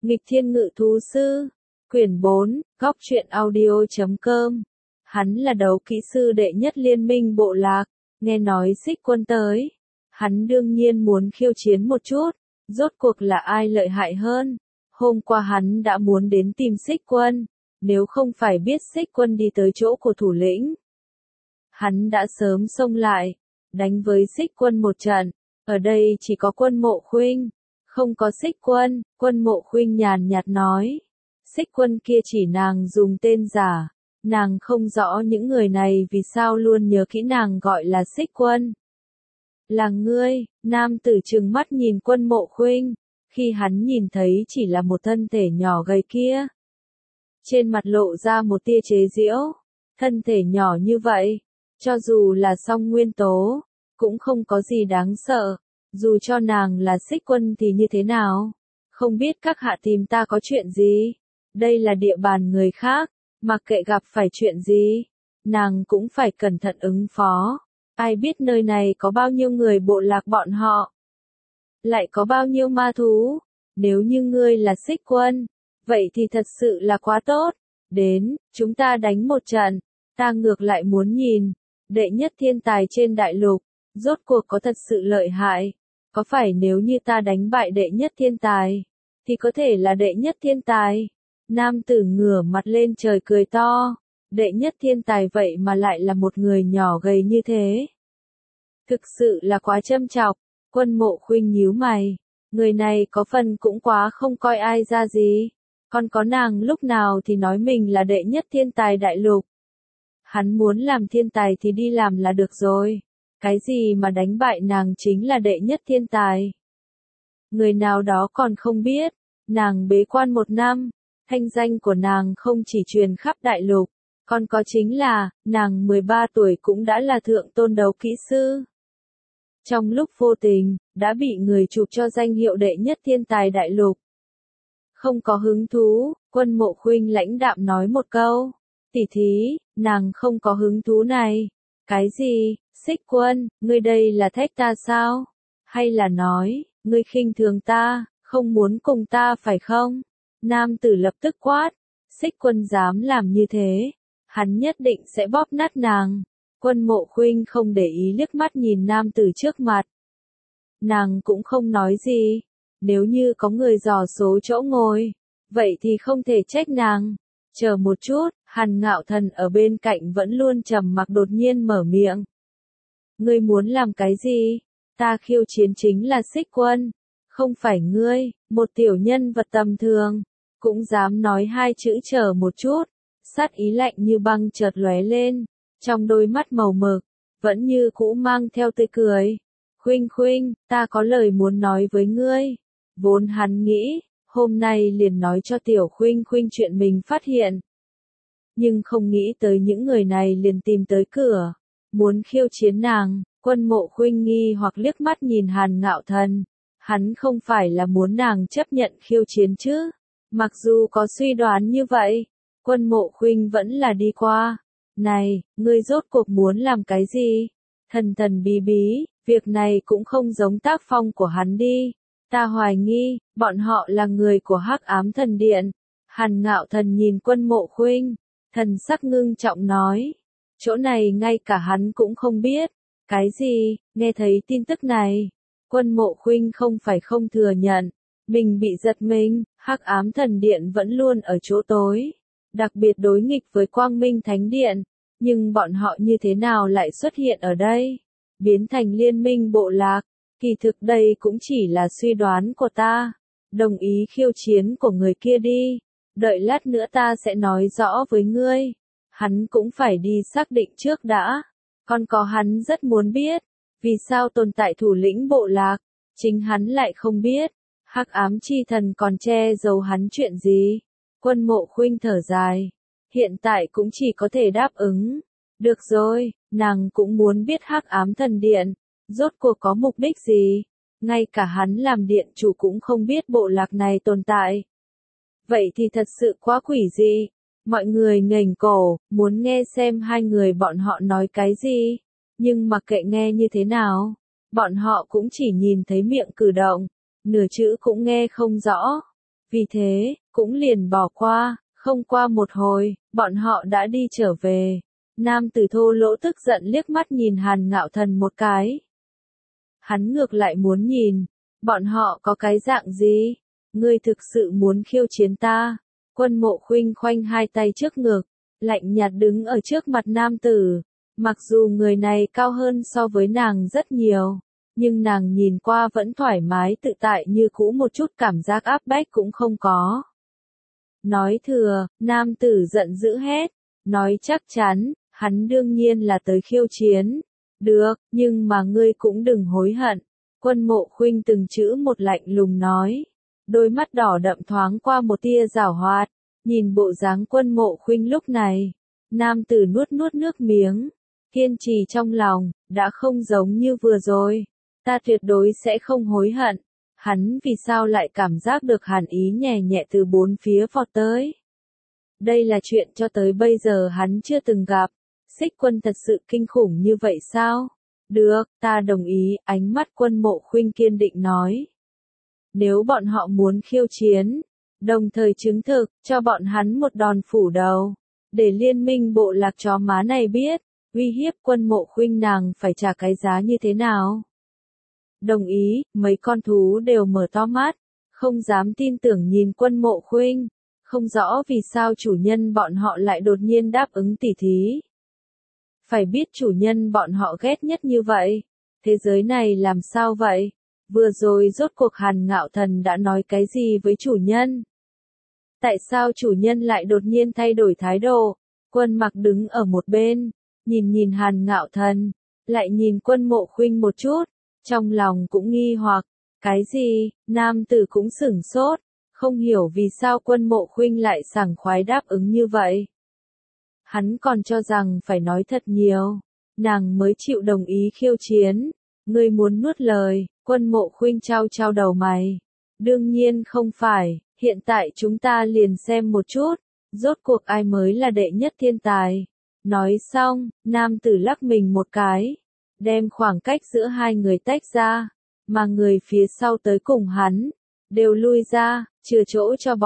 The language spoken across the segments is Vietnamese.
Nghịch Thiên Ngự Thú Sư, quyển 4, góc truyện audio.com. Hắn là đấu kỹ sư đệ nhất liên minh bộ lạc, nghe nói Xích Quân tới. Hắn đương nhiên muốn khiêu chiến một chút, rốt cuộc là ai lợi hại hơn. Hôm qua hắn đã muốn đến tìm Xích Quân, nếu không phải biết Xích Quân đi tới chỗ của thủ lĩnh. Hắn đã sớm xông lại, đánh với Xích Quân một trận, ở đây chỉ có Quân Mộ Khuynh, không có Xích Quân. Quân Mộ Khuynh nhàn nhạt nói, Xích Quân kia chỉ nàng dùng tên giả, nàng không rõ những người này vì sao luôn nhớ kỹ nàng gọi là Xích Quân. Là ngươi, nam tử trừng mắt nhìn Quân Mộ Khuynh, khi hắn nhìn thấy chỉ là một thân thể nhỏ gầy kia. Trên mặt lộ ra một tia chế giễu, thân thể nhỏ như vậy, cho dù là song nguyên tố, cũng không có gì đáng sợ, dù cho nàng là Xích Quân thì như thế nào, không biết các hạ tìm ta có chuyện gì, đây là địa bàn người khác, mặc kệ gặp phải chuyện gì, nàng cũng phải cẩn thận ứng phó, ai biết nơi này có bao nhiêu người bộ lạc bọn họ, lại có bao nhiêu ma thú, nếu như ngươi là Xích Quân, vậy thì thật sự là quá tốt, đến, chúng ta đánh một trận, ta ngược lại muốn nhìn, đệ nhất thiên tài trên đại lục, rốt cuộc có thật sự lợi hại, có phải nếu như ta đánh bại đệ nhất thiên tài, thì có thể là đệ nhất thiên tài. Nam tử ngửa mặt lên trời cười to, đệ nhất thiên tài vậy mà lại là một người nhỏ gầy như thế. Thực sự là quá châm chọc. Quân Mộ Khuynh nhíu mày, người này có phần cũng quá không coi ai ra gì, còn có nàng lúc nào thì nói mình là đệ nhất thiên tài đại lục. Hắn muốn làm thiên tài thì đi làm là được rồi, cái gì mà đánh bại nàng chính là đệ nhất thiên tài. Người nào đó còn không biết, nàng bế quan 1 năm, thanh danh của nàng không chỉ truyền khắp đại lục, còn có chính là, nàng 13 tuổi cũng đã là thượng tôn đấu kỹ sư. Trong lúc vô tình, đã bị người chụp cho danh hiệu đệ nhất thiên tài đại lục. Không có hứng thú, Quân Mộ Khuynh lãnh đạm nói một câu, tỷ thí, nàng không có hứng thú này. Cái gì, Xích Quân, ngươi đây là thách ta sao? Hay là nói, ngươi khinh thường ta, không muốn cùng ta phải không? Nam tử lập tức quát, Xích Quân dám làm như thế, hắn nhất định sẽ bóp nát nàng. Quân Mộ Khuynh không để ý liếc mắt nhìn nam tử trước mặt. Nàng cũng không nói gì, nếu như có người dò số chỗ ngồi, vậy thì không thể trách nàng. Chờ một chút, Hàn Ngạo Thần ở bên cạnh vẫn luôn trầm mặc đột nhiên mở miệng. Ngươi muốn làm cái gì? Ta khiêu chiến chính là Xích Quân, không phải ngươi, một tiểu nhân vật tầm thường, cũng dám nói 2 chữ chờ một chút, sát ý lạnh như băng chợt lóe lên. Trong đôi mắt màu mực, vẫn như cũ mang theo tươi cười. Khuynh Khuynh, ta có lời muốn nói với ngươi. Vốn hắn nghĩ, hôm nay liền nói cho tiểu Khuynh Khuynh chuyện mình phát hiện. Nhưng không nghĩ tới những người này liền tìm tới cửa, muốn khiêu chiến nàng. Quân Mộ Khuynh nghi hoặc liếc mắt nhìn Hàn Ngạo Thần. Hắn không phải là muốn nàng chấp nhận khiêu chiến chứ. Mặc dù có suy đoán như vậy, Quân Mộ Khuynh vẫn là đi qua. Này, ngươi rốt cuộc muốn làm cái gì? Thần thần bí bí, việc này cũng không giống tác phong của hắn đi. Ta hoài nghi, bọn họ là người của Hắc Ám Thần Điện. Hàn Ngạo Thần nhìn Quân Mộ Khuynh, thần sắc ngưng trọng nói. Chỗ này ngay cả hắn cũng không biết. Cái gì? Nghe thấy tin tức này, Quân Mộ Khuynh không phải không thừa nhận. Mình bị giật mình, Hắc Ám Thần Điện vẫn luôn ở chỗ tối. Đặc biệt đối nghịch với Quang Minh Thánh Điện, nhưng bọn họ như thế nào lại xuất hiện ở đây, biến thành liên minh bộ lạc, kỳ thực đây cũng chỉ là suy đoán của ta, đồng ý khiêu chiến của người kia đi, đợi lát nữa ta sẽ nói rõ với ngươi, hắn cũng phải đi xác định trước đã, còn có hắn rất muốn biết, vì sao tồn tại thủ lĩnh bộ lạc, chính hắn lại không biết, Hắc Ám Chi Thần còn che giấu hắn chuyện gì. Quân Mộ Khuynh thở dài, hiện tại cũng chỉ có thể đáp ứng. Được rồi, nàng cũng muốn biết Hắc Ám Thần Điện, rốt cuộc có mục đích gì, ngay cả hắn làm điện chủ cũng không biết bộ lạc này tồn tại. Vậy thì thật sự quá quỷ dị, mọi người nghềnh cổ, muốn nghe xem hai người bọn họ nói cái gì, nhưng mặc kệ nghe như thế nào, bọn họ cũng chỉ nhìn thấy miệng cử động, nửa chữ cũng nghe không rõ. Vì thế, cũng liền bỏ qua, không qua một hồi, bọn họ đã đi trở về. Nam tử thô lỗ tức giận liếc mắt nhìn Hàn Ngạo Thần một cái. Hắn ngược lại muốn nhìn, bọn họ có cái dạng gì? Ngươi thực sự muốn khiêu chiến ta? Quân Mộ Khuynh khoanh hai tay trước ngực, lạnh nhạt đứng ở trước mặt nam tử. Mặc dù người này cao hơn so với nàng rất nhiều, nhưng nàng nhìn qua vẫn thoải mái tự tại như cũ, một chút cảm giác áp bách cũng không có. Nói thừa, nam tử giận dữ hét, nói chắc chắn, hắn đương nhiên là tới khiêu chiến. Được, nhưng mà ngươi cũng đừng hối hận. Quân Mộ Khuynh từng chữ một lạnh lùng nói. Đôi mắt đỏ đậm thoáng qua một tia giảo hoạt. Nhìn bộ dáng Quân Mộ Khuynh lúc này, nam tử nuốt nuốt nước miếng. Kiên trì trong lòng, đã không giống như vừa rồi. Ta tuyệt đối sẽ không hối hận. Hắn vì sao lại cảm giác được hàn ý nhẹ nhẹ từ bốn phía vọt tới. Đây là chuyện cho tới bây giờ hắn chưa từng gặp. Xích Quân thật sự kinh khủng như vậy sao? Được, ta đồng ý, ánh mắt Quân Mộ Khuynh kiên định nói. Nếu bọn họ muốn khiêu chiến, đồng thời chứng thực, cho bọn hắn một đòn phủ đầu, để liên minh bộ lạc chó má này biết, uy hiếp Quân Mộ Khuynh nàng phải trả cái giá như thế nào. Đồng ý, mấy con thú đều mở to mắt, không dám tin tưởng nhìn Quân Mộ Khuynh, không rõ vì sao chủ nhân bọn họ lại đột nhiên đáp ứng tỉ thí. Phải biết chủ nhân bọn họ ghét nhất như vậy, thế giới này làm sao vậy? Vừa rồi rốt cuộc Hàn Ngạo Thần đã nói cái gì với chủ nhân? Tại sao chủ nhân lại đột nhiên thay đổi thái độ? Quân Mặc đứng ở một bên, nhìn Hàn Ngạo Thần, lại nhìn Quân Mộ Khuynh một chút, trong lòng cũng nghi hoặc, cái gì? Nam tử cũng sửng sốt, không hiểu vì sao Quân Mộ Khuynh lại sảng khoái đáp ứng như vậy. Hắn còn cho rằng phải nói thật nhiều, nàng mới chịu đồng ý khiêu chiến. Ngươi muốn nuốt lời? Quân Mộ Khuynh trao đầu mày. Đương nhiên không phải, hiện tại chúng ta liền xem một chút, rốt cuộc ai mới là đệ nhất thiên tài. Nói xong, nam tử lắc mình một cái, đem khoảng cách giữa hai người tách ra, mà người phía sau tới cùng hắn, đều lui ra, chừa chỗ cho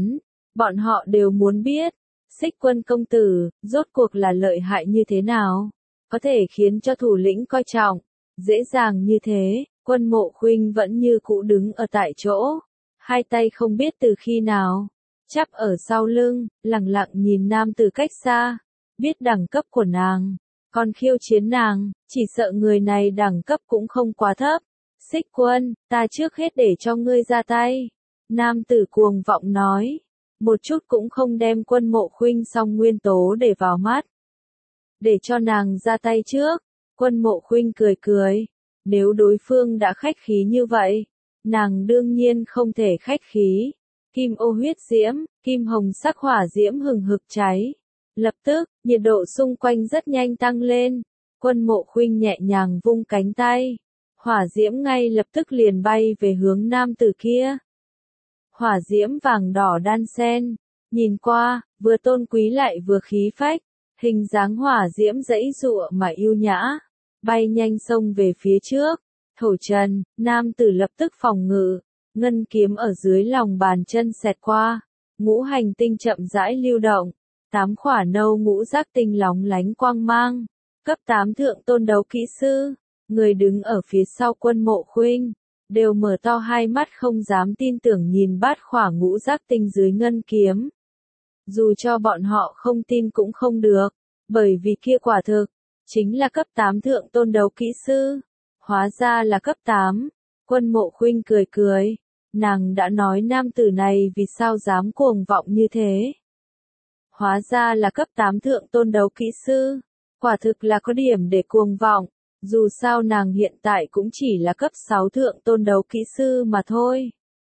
bọn họ đều muốn biết. Xích Quân công tử, rốt cuộc là lợi hại như thế nào? Có thể khiến cho thủ lĩnh coi trọng. Dễ dàng như thế, Quân Mộ Khuynh vẫn như cũ đứng ở tại chỗ. Hai tay không biết từ khi nào, chắp ở sau lưng, lặng lặng nhìn nam từ cách xa. Biết đẳng cấp của nàng, còn khiêu chiến nàng, chỉ sợ người này đẳng cấp cũng không quá thấp. Xích Quân, ta trước hết để cho ngươi ra tay. Nam tử cuồng vọng nói. Một chút cũng không đem Quân Mộ Khuynh song nguyên tố để vào mắt. Để cho nàng ra tay trước, Quân Mộ Khuynh cười. Nếu đối phương đã khách khí như vậy, nàng đương nhiên không thể khách khí. Kim ô huyết diễm, kim hồng sắc hỏa diễm hừng hực cháy. Lập tức, nhiệt độ xung quanh rất nhanh tăng lên. Quân Mộ Khuynh nhẹ nhàng vung cánh tay. Hỏa diễm ngay lập tức liền bay về hướng nam tử kia. Hỏa diễm vàng đỏ đan xen, nhìn qua, vừa tôn quý lại vừa khí phách, hình dáng hỏa diễm dãy dụa mà yêu nhã, bay nhanh xông về phía trước. Thổ trần, nam tử lập tức phòng ngự, ngân kiếm ở dưới lòng bàn chân xẹt qua, ngũ hành tinh chậm rãi lưu động, 8 khỏa nâu ngũ giác tinh lóng lánh quang mang, cấp 8 thượng tôn đấu kỹ sư, người đứng ở phía sau Quân Mộ Khuynh đều mở to hai mắt không dám tin tưởng nhìn 8 khỏa ngũ giác tinh dưới ngân kiếm. Dù cho bọn họ không tin cũng không được, bởi vì kia quả thực chính là cấp 8 thượng tôn đấu kỹ sư. Hóa ra là cấp 8. Quân Mộ Khuynh cười, nàng đã nói nam tử này vì sao dám cuồng vọng như thế. Hóa ra là cấp 8 thượng tôn đấu kỹ sư, quả thực là có điểm để cuồng vọng. Dù sao nàng hiện tại cũng chỉ là cấp 6 thượng tôn đấu kỹ sư mà thôi.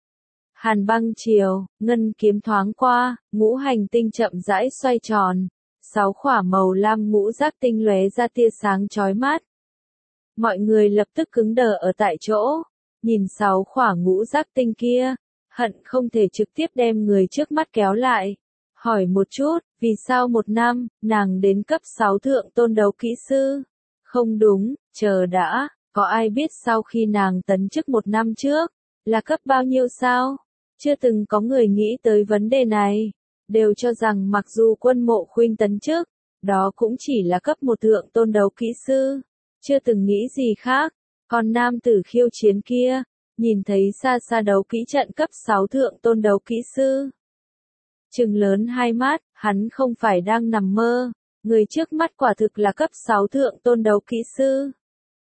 Hàn băng chiều, ngân kiếm thoáng qua, ngũ hành tinh chậm rãi xoay tròn. 6 khỏa màu lam ngũ giác tinh lóe ra tia sáng chói mắt. Mọi người lập tức cứng đờ ở tại chỗ, nhìn 6 khỏa ngũ giác tinh kia, hận không thể trực tiếp đem người trước mắt kéo lại. Hỏi một chút, vì sao một năm, nàng đến cấp 6 thượng tôn đấu kỹ sư? Không đúng, chờ đã, có ai biết sau khi nàng tấn chức một năm trước, là cấp bao nhiêu sao? Chưa từng có người nghĩ tới vấn đề này, đều cho rằng mặc dù Quân Mộ Khuynh tấn chức, đó cũng chỉ là cấp một thượng tôn đấu kỹ sư, chưa từng nghĩ gì khác. Còn nam tử khiêu chiến kia, nhìn thấy xa xa đấu kỹ trận cấp 6 thượng tôn đấu kỹ sư. Trừng lớn hai mắt, hắn không phải đang nằm mơ, người trước mắt quả thực là cấp 6 thượng tôn đấu kỹ sư.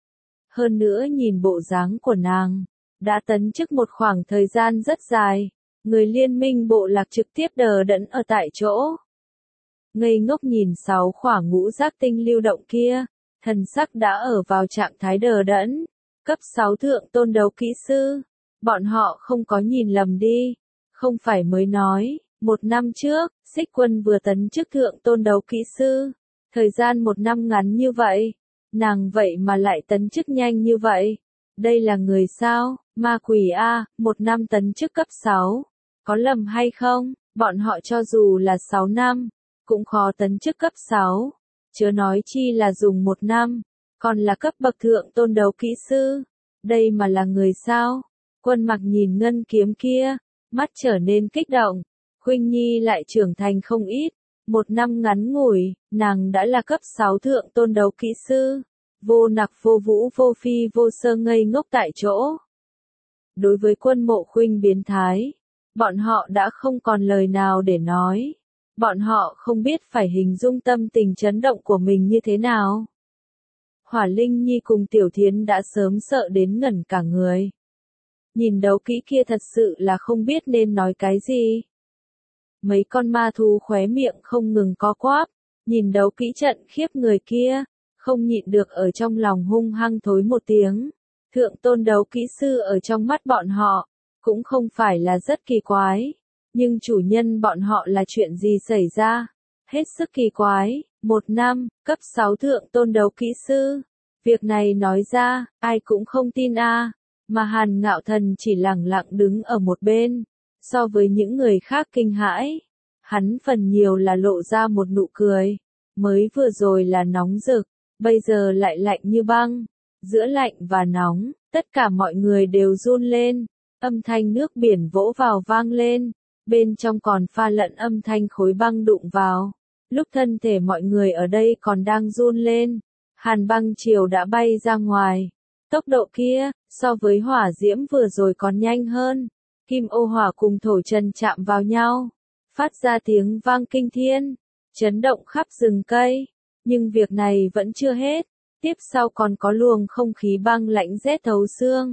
Hơn nữa nhìn bộ dáng của nàng, đã tấn chức một khoảng thời gian rất dài, người liên minh bộ lạc trực tiếp đờ đẫn ở tại chỗ. Ngây ngốc nhìn 6 khỏa ngũ giác tinh lưu động kia, thần sắc đã ở vào trạng thái đờ đẫn, cấp 6 thượng tôn đấu kỹ sư, bọn họ không có nhìn lầm đi, không phải mới nói, 1 năm trước, Xích Quân vừa tấn chức thượng tôn đấu kỹ sư, thời gian 1 năm ngắn như vậy, nàng vậy mà lại tấn chức nhanh như vậy, đây là người sao, ma quỷ a, 1 năm tấn chức cấp 6, có lầm hay không, bọn họ cho dù là 6 năm, cũng khó tấn chức cấp 6, chớ nói chi là dùng 1 năm, còn là cấp bậc thượng tôn đấu kỹ sư, đây mà là người sao, Quân Mặc nhìn ngân kiếm kia, mắt trở nên kích động, Khuynh Nhi lại trưởng thành không ít, 1 năm ngắn ngủi, nàng đã là cấp 6 thượng tôn đấu kỹ sư, Vô Nặc vô vũ vô phi vô sơ ngây ngốc tại chỗ. Đối với Quân Mộ Khuynh biến thái, bọn họ đã không còn lời nào để nói. Bọn họ không biết phải hình dung tâm tình chấn động của mình như thế nào. Hỏa Linh Nhi cùng Tiểu Thiến đã sớm sợ đến ngẩn cả người. Nhìn đấu kỹ kia thật sự là không biết nên nói cái gì. Mấy con ma thú khóe miệng không ngừng co quắp, nhìn đấu kỹ trận khiếp người kia, không nhịn được ở trong lòng hung hăng thối một tiếng. Thượng tôn đấu kỹ sư ở trong mắt bọn họ, cũng không phải là rất kỳ quái. Nhưng chủ nhân bọn họ là chuyện gì xảy ra? Hết sức kỳ quái, 1 năm, cấp 6 thượng tôn đấu kỹ sư. Việc này nói ra, ai cũng không tin a. Mà Hàn Ngạo Thần chỉ lẳng lặng đứng ở một bên. So với những người khác kinh hãi, hắn phần nhiều là lộ ra một nụ cười. Mới vừa rồi là nóng rực, bây giờ lại lạnh như băng. Giữa lạnh và nóng, tất cả mọi người đều run lên. Âm thanh nước biển vỗ vào vang lên. Bên trong còn pha lẫn âm thanh khối băng đụng vào. Lúc thân thể mọi người ở đây còn đang run lên, hàn băng chiều đã bay ra ngoài. Tốc độ kia, so với hỏa diễm vừa rồi còn nhanh hơn. Kim ô hỏa cùng thổ trần chạm vào nhau, phát ra tiếng vang kinh thiên, chấn động khắp rừng cây. Nhưng việc này vẫn chưa hết, tiếp sau còn có luồng không khí băng lạnh rét thấu xương.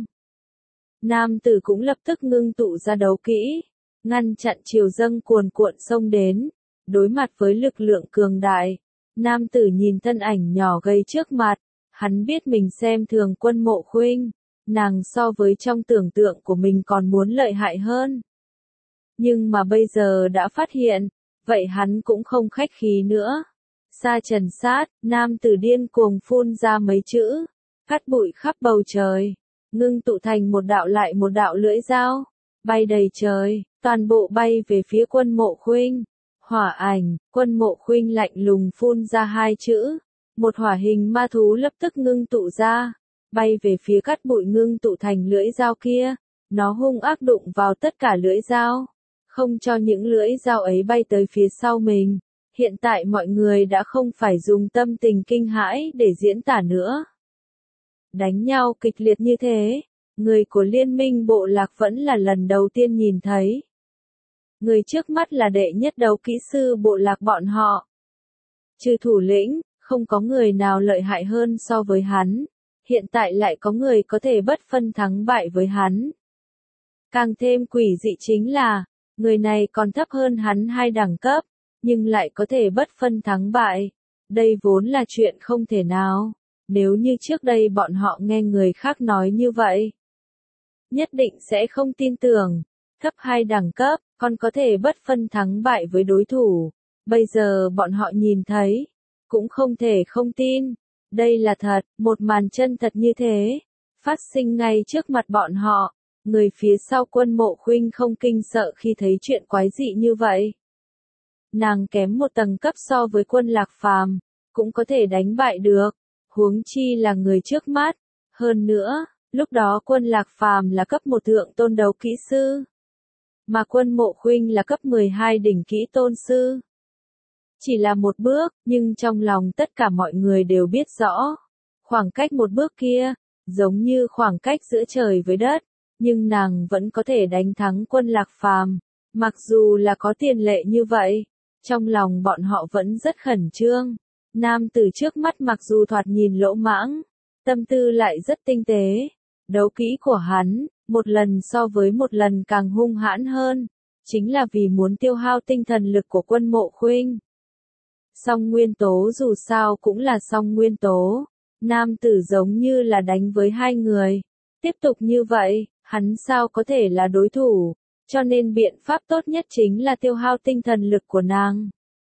Nam tử cũng lập tức ngưng tụ ra đấu kỹ, ngăn chặn chiều dâng cuồn cuộn xông đến. Đối mặt với lực lượng cường đại, nam tử nhìn thân ảnh nhỏ gầy trước mặt, hắn biết mình xem thường Quân Mộ Khuynh, nàng so với trong tưởng tượng của mình còn muốn lợi hại hơn. Nhưng mà bây giờ đã phát hiện, vậy hắn cũng không khách khí nữa. Sa trần sát, nam tử điên cuồng phun ra mấy chữ, cắt bụi khắp bầu trời, ngưng tụ thành một đạo lại một đạo lưỡi dao, bay đầy trời, toàn bộ bay về phía Quân Mộ Khuynh. Hỏa ảnh, Quân Mộ Khuynh lạnh lùng phun ra 2 chữ, một hỏa hình ma thú lập tức ngưng tụ ra, bay về phía cắt bụi ngưng tụ thành lưỡi dao kia, nó hung ác đụng vào tất cả lưỡi dao, không cho những lưỡi dao ấy bay tới phía sau mình. Hiện tại mọi người đã không phải dùng tâm tình kinh hãi để diễn tả nữa. Đánh nhau kịch liệt như thế, người của liên minh bộ lạc vẫn là lần đầu tiên nhìn thấy. Người trước mắt là đệ nhất đấu kỹ sư bộ lạc bọn họ. Trừ thủ lĩnh, không có người nào lợi hại hơn so với hắn. Hiện tại lại có người có thể bất phân thắng bại với hắn. Càng thêm quỷ dị chính là, người này còn thấp hơn hắn 2 đẳng cấp, nhưng lại có thể bất phân thắng bại. Đây vốn là chuyện không thể nào. Nếu như trước đây bọn họ nghe người khác nói như vậy, nhất định sẽ không tin tưởng. Thấp 2 đẳng cấp, còn có thể bất phân thắng bại với đối thủ. Bây giờ bọn họ nhìn thấy, cũng không thể không tin. Đây là thật, một màn chân thật như thế, phát sinh ngay trước mặt bọn họ. Người phía sau Quân Mộ Khuynh không kinh sợ khi thấy chuyện quái dị như vậy. Nàng kém một tầng cấp so với Quân Lạc Phàm, cũng có thể đánh bại được, huống chi là người trước mắt. Hơn nữa, lúc đó Quân Lạc Phàm là cấp 1 thượng tôn đấu kỹ sư. mà Quân Mộ Khuynh là cấp 12 đỉnh kỹ tôn sư. Chỉ là một bước, nhưng trong lòng tất cả mọi người đều biết rõ. Khoảng cách một bước kia, giống như khoảng cách giữa trời với đất, nhưng nàng vẫn có thể đánh thắng Quân Lạc Phàm. Mặc dù là có tiền lệ như vậy, trong lòng bọn họ vẫn rất khẩn trương. Nam tử trước mắt mặc dù thoạt nhìn lỗ mãng, tâm tư lại rất tinh tế. Đấu kỹ của hắn, một lần so với một lần càng hung hãn hơn, chính là vì muốn tiêu hao tinh thần lực của Quân Mộ Khuynh. Song nguyên tố dù sao cũng là song nguyên tố, nam tử giống như là đánh với hai người. Tiếp tục như vậy, hắn sao có thể là đối thủ, cho nên biện pháp tốt nhất chính là tiêu hao tinh thần lực của nàng.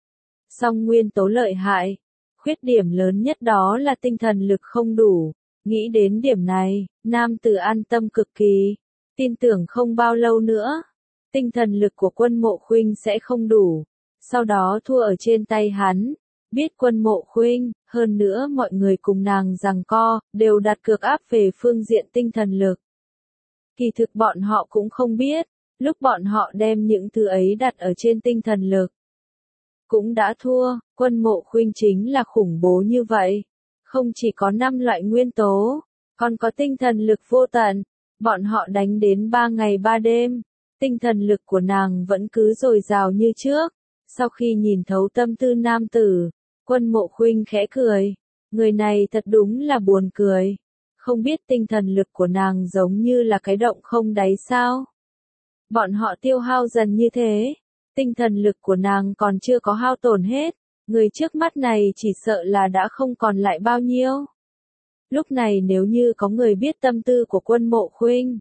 Song nguyên tố lợi hại, khuyết điểm lớn nhất đó là tinh thần lực không đủ. Nghĩ đến điểm này, nam tử an tâm cực kỳ, tin tưởng không bao lâu nữa, tinh thần lực của Quân Mộ Khuynh sẽ không đủ, sau đó thua ở trên tay hắn. Biết Quân Mộ Khuynh, hơn nữa mọi người cùng nàng giằng co, đều đặt cược áp về phương diện tinh thần lực. Kỳ thực bọn họ cũng không biết, lúc bọn họ đem những thứ ấy đặt ở trên tinh thần lực, cũng đã thua. Quân Mộ Khuynh chính là khủng bố như vậy. Không chỉ có 5 loại nguyên tố, còn có tinh thần lực vô tận. Bọn họ đánh đến 3 ngày 3 đêm, tinh thần lực của nàng vẫn cứ dồi dào như trước. Sau khi nhìn thấu tâm tư nam tử, Quân Mộ Khuynh khẽ cười. Người này thật đúng là buồn cười. Không biết tinh thần lực của nàng giống như là cái động không đáy sao? Bọn họ tiêu hao dần như thế, tinh thần lực của nàng còn chưa có hao tổn hết. Người trước mắt này chỉ sợ là đã không còn lại bao nhiêu. Lúc này nếu như có người biết tâm tư của Quân Mộ Khuynh,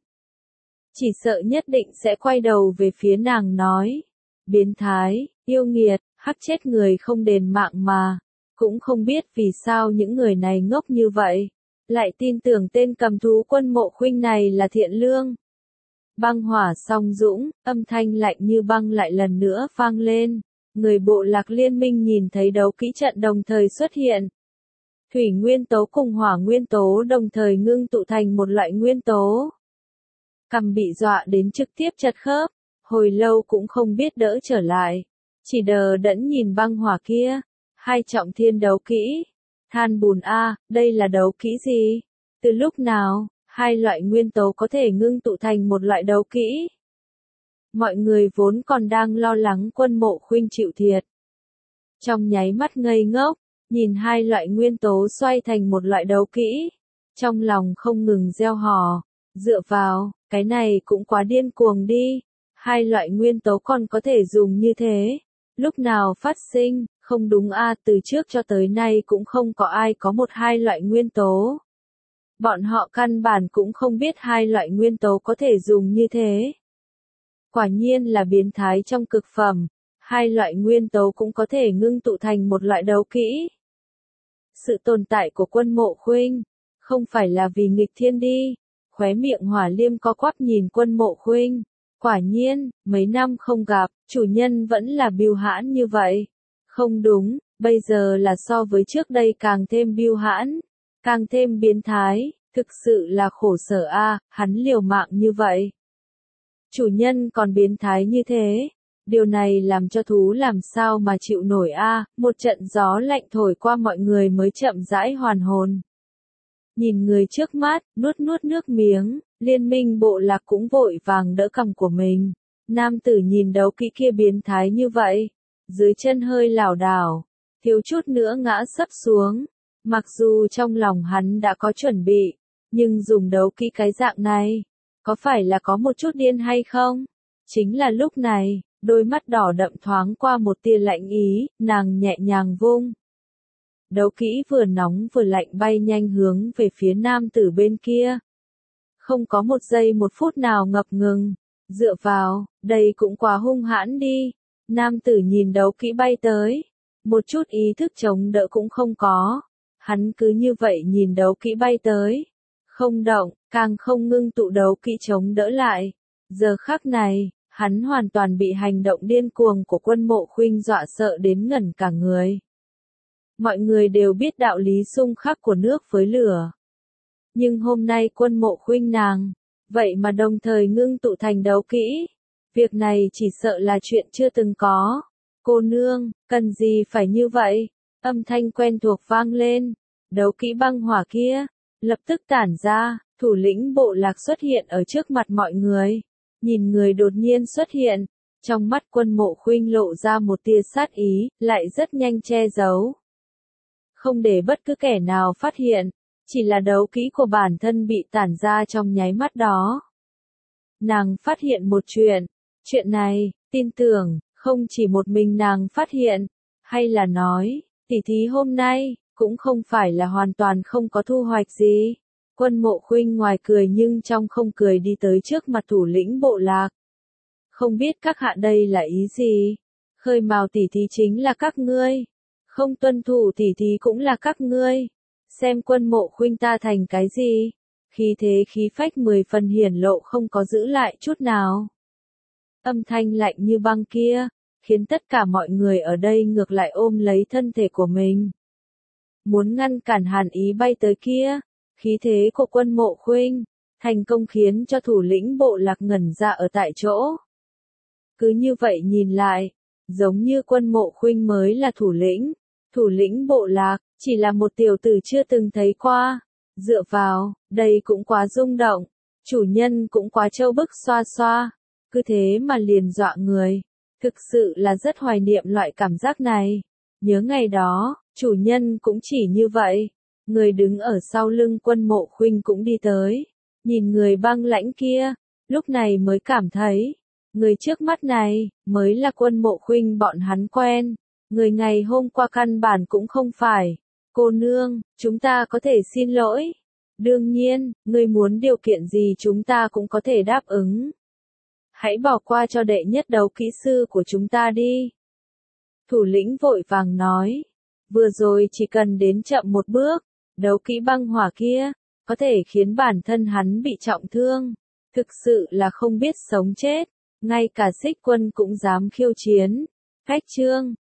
chỉ sợ nhất định sẽ quay đầu về phía nàng nói. Biến thái, yêu nghiệt, hắc chết người không đền mạng mà. Cũng không biết vì sao những người này ngốc như vậy, lại tin tưởng tên cầm thú Quân Mộ Khuynh này là thiện lương. Băng hỏa song dũng, âm thanh lạnh như băng lại lần nữa vang lên. Người bộ lạc liên minh nhìn thấy đấu kỹ trận đồng thời xuất hiện. Thủy nguyên tố cùng hỏa nguyên tố đồng thời ngưng tụ thành một loại nguyên tố. Cầm bị dọa đến trực tiếp chật khớp, hồi lâu cũng không biết đỡ trở lại. Chỉ đờ đẫn nhìn băng hỏa kia, hai trọng thiên đấu kỹ. Than bùn a, đây là đấu kỹ gì? Từ lúc nào, hai loại nguyên tố có thể ngưng tụ thành một loại đấu kỹ? Mọi người vốn còn đang lo lắng Quân Mộ Khuynh chịu thiệt. Trong nháy mắt ngây ngốc, nhìn hai loại nguyên tố xoay thành một loại đấu kỹ. Trong lòng không ngừng gieo hò, dựa vào, cái này cũng quá điên cuồng đi. Hai loại nguyên tố còn có thể dùng như thế. Lúc nào phát sinh, không đúng a, từ trước cho tới nay cũng không có ai có một hai loại nguyên tố. Bọn họ căn bản cũng không biết hai loại nguyên tố có thể dùng như thế. Quả nhiên là biến thái trong cực phẩm, hai loại nguyên tố cũng có thể ngưng tụ thành một loại đấu kỹ. Sự tồn tại của Quân Mộ Khuynh, không phải là vì nghịch thiên đi. Khóe miệng Hỏa Liêm co quắp nhìn Quân Mộ Khuynh. Quả nhiên, mấy năm không gặp, chủ nhân vẫn là bưu hãn như vậy. Không đúng, bây giờ là so với trước đây càng thêm bưu hãn, càng thêm biến thái, thực sự là khổ sở a, hắn liều mạng như vậy. Chủ nhân còn biến thái như thế, điều này làm cho thú làm sao mà chịu nổi a. Một trận gió lạnh thổi qua mọi người mới chậm rãi hoàn hồn. Nhìn người trước mắt, nuốt nuốt nước miếng, liên minh bộ lạc cũng vội vàng đỡ cằm của mình. Nam tử nhìn đấu kỹ kia biến thái như vậy, dưới chân hơi lảo đảo, thiếu chút nữa ngã sấp xuống. Mặc dù trong lòng hắn đã có chuẩn bị, nhưng dùng đấu kỹ cái dạng này, có phải là có một chút điên hay không? Chính là lúc này, đôi mắt đỏ đậm thoáng qua một tia lạnh ý, nàng nhẹ nhàng vung. Đấu kỹ vừa nóng vừa lạnh bay nhanh hướng về phía nam tử bên kia. Không có một giây một phút nào ngập ngừng. Dựa vào, đây cũng quá hung hãn đi. Nam tử nhìn đấu kỹ bay tới. Một chút ý thức chống đỡ cũng không có. Hắn cứ như vậy nhìn đấu kỹ bay tới. Không động, càng không ngưng tụ đấu kỹ chống đỡ lại. Giờ khắc này, hắn hoàn toàn bị hành động điên cuồng của Quân Mộ Khuynh dọa sợ đến ngẩn cả người. Mọi người đều biết đạo lý xung khắc của nước với lửa. Nhưng hôm nay Quân Mộ Khuynh nàng, vậy mà đồng thời ngưng tụ thành đấu kỹ. Việc này chỉ sợ là chuyện chưa từng có. Cô nương, cần gì phải như vậy? Âm thanh quen thuộc vang lên. Đấu kỹ băng hỏa kia, lập tức tản ra, thủ lĩnh bộ lạc xuất hiện ở trước mặt mọi người. Nhìn người đột nhiên xuất hiện, trong mắt Quân Mộ Khuynh lộ ra một tia sát ý, lại rất nhanh che giấu. Không để bất cứ kẻ nào phát hiện, chỉ là đấu kỹ của bản thân bị tản ra trong nháy mắt đó. Nàng phát hiện một chuyện này, tin tưởng, không chỉ một mình nàng phát hiện, hay là nói, tỉ thí hôm nay, cũng không phải là hoàn toàn không có thu hoạch gì. Quân Mộ Khuynh ngoài cười nhưng trong không cười đi tới trước mặt thủ lĩnh bộ lạc. Không biết các hạ đây là ý gì? Khơi mào tỉ thí chính là các ngươi. Không tuân thủ tỉ thí cũng là các ngươi. Xem Quân Mộ Khuynh ta thành cái gì? Khí thế khí phách 10 phần hiển lộ không có giữ lại chút nào. Âm thanh lạnh như băng kia, khiến tất cả mọi người ở đây ngược lại ôm lấy thân thể của mình. Muốn ngăn cản hàn ý bay tới kia, khí thế của Quân Mộ Khuynh, thành công khiến cho thủ lĩnh bộ lạc ngẩn ra ở tại chỗ. Cứ như vậy nhìn lại, giống như Quân Mộ Khuynh mới là thủ lĩnh bộ lạc, chỉ là một tiểu tử chưa từng thấy qua. Dựa vào, đây cũng quá rung động, chủ nhân cũng quá trâu bức xoa xoa, cứ thế mà liền dọa người. Thực sự là rất hoài niệm loại cảm giác này. Nhớ ngày đó, chủ nhân cũng chỉ như vậy. Người đứng ở sau lưng Quân Mộ Khuynh cũng đi tới, nhìn người băng lãnh kia, lúc này mới cảm thấy, người trước mắt này, mới là Quân Mộ Khuynh bọn hắn quen. Người ngày hôm qua căn bản cũng không phải. Cô nương, chúng ta có thể xin lỗi. Đương nhiên, người muốn điều kiện gì chúng ta cũng có thể đáp ứng. Hãy bỏ qua cho đệ nhất đấu kỹ sư của chúng ta đi. Thủ lĩnh vội vàng nói. Vừa rồi chỉ cần đến chậm một bước, đấu kỹ băng hỏa kia, có thể khiến bản thân hắn bị trọng thương. Thực sự là không biết sống chết. Ngay cả Xích Quân cũng dám khiêu chiến. Khách trương,